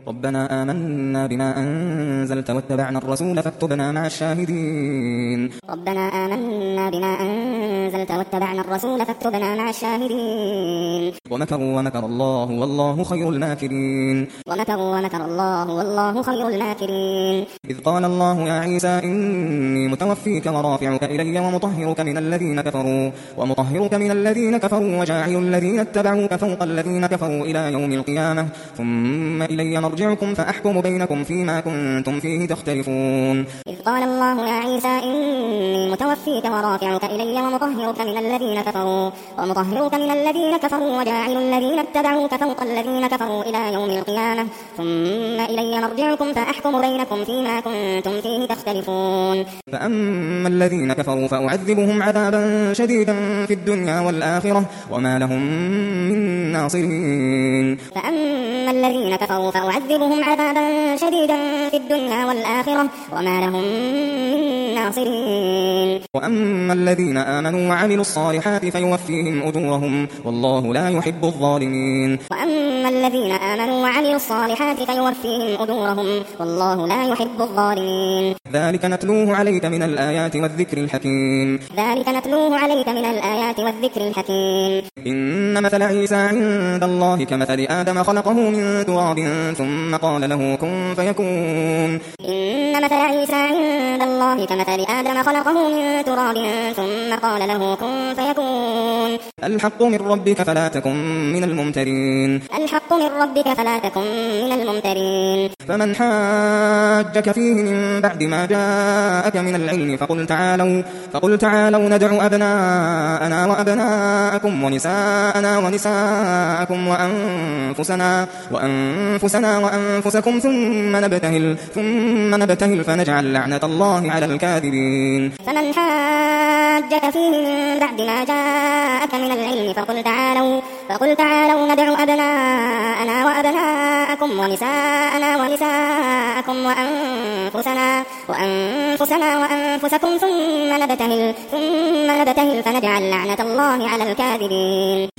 ربنا آمنا بما أنزلت واتبعنا الرسول فاكتبنا مع الشاهدين ربنا آمنا بما أنزلت واتبعنا الرسول فاكتبنا مع الشاهدين ومكروا ومكر الله والله خير الماكرين ومكروا ومكر الله والله خير الماكرين إذ قال الله يا عيسى إني متوفيك ورافعك إلي ومطهرك من الذين كفروا وجاعل الذين اتبعوك فوق الذين كفروا إلى يوم القيامة ثم إلي مرجعكم فأحكم بينكم فيما كنتم فيه تختلفون إذ قال الله يا عيسى إني متوفيك ورافعك إلي ومطهرك من الذين كفروا وجاعل الذين اتبعوك فوق الذين كفروا إلى يوم القيامة ثم إلي مرجعكم فأحكم بينكم فيما كنتم فيه تختلفون فأما الذين كفروا فأعذبهم عذابا شديدا في الدنيا والآخرة وما لهم من ناصرين فأما الذين كفروا فأعذبهم عذابا شديدا في الدنيا والآخرة وما لهم من ناصرين وأما الذين آمنوا وعملوا الصالحات فيوفيهم أجورهم والله لا يحب الظالمين وأما الذين آمنوا وعملوا الصالحات فيوفيهم أجورهم والله لا يحب الظالمين ذلك نتلوه عليك من الآيات والذكر الحكيم إن مثل عيسى عند الله كمثل آدم خلقه من تراب ثم قال له كن فيكون إن مثل عيسى عند الله كمثل آدم خلقه من تراب ثم قال له كن فيكون الحق من ربك فلا تكن من الممترين فمن حاجك فيه من بعد ما جاءك من العلم فقل تعالوا ندع أبناءنا وأبناءكم ونساءنا ونساءكم وأنفسنا وأنفسكم ثم نبتهل فنجعل لعنة الله على الكاذبين فمن حاجك فيه من بعد ما جاءك من العلم فقل تعالوا ندع أبناءنا وأبناءكم ونساءنا ونساءكم وأنفسنا وأنفسكم ثم نبتهل فنجعل لعنة الله على الكاذبين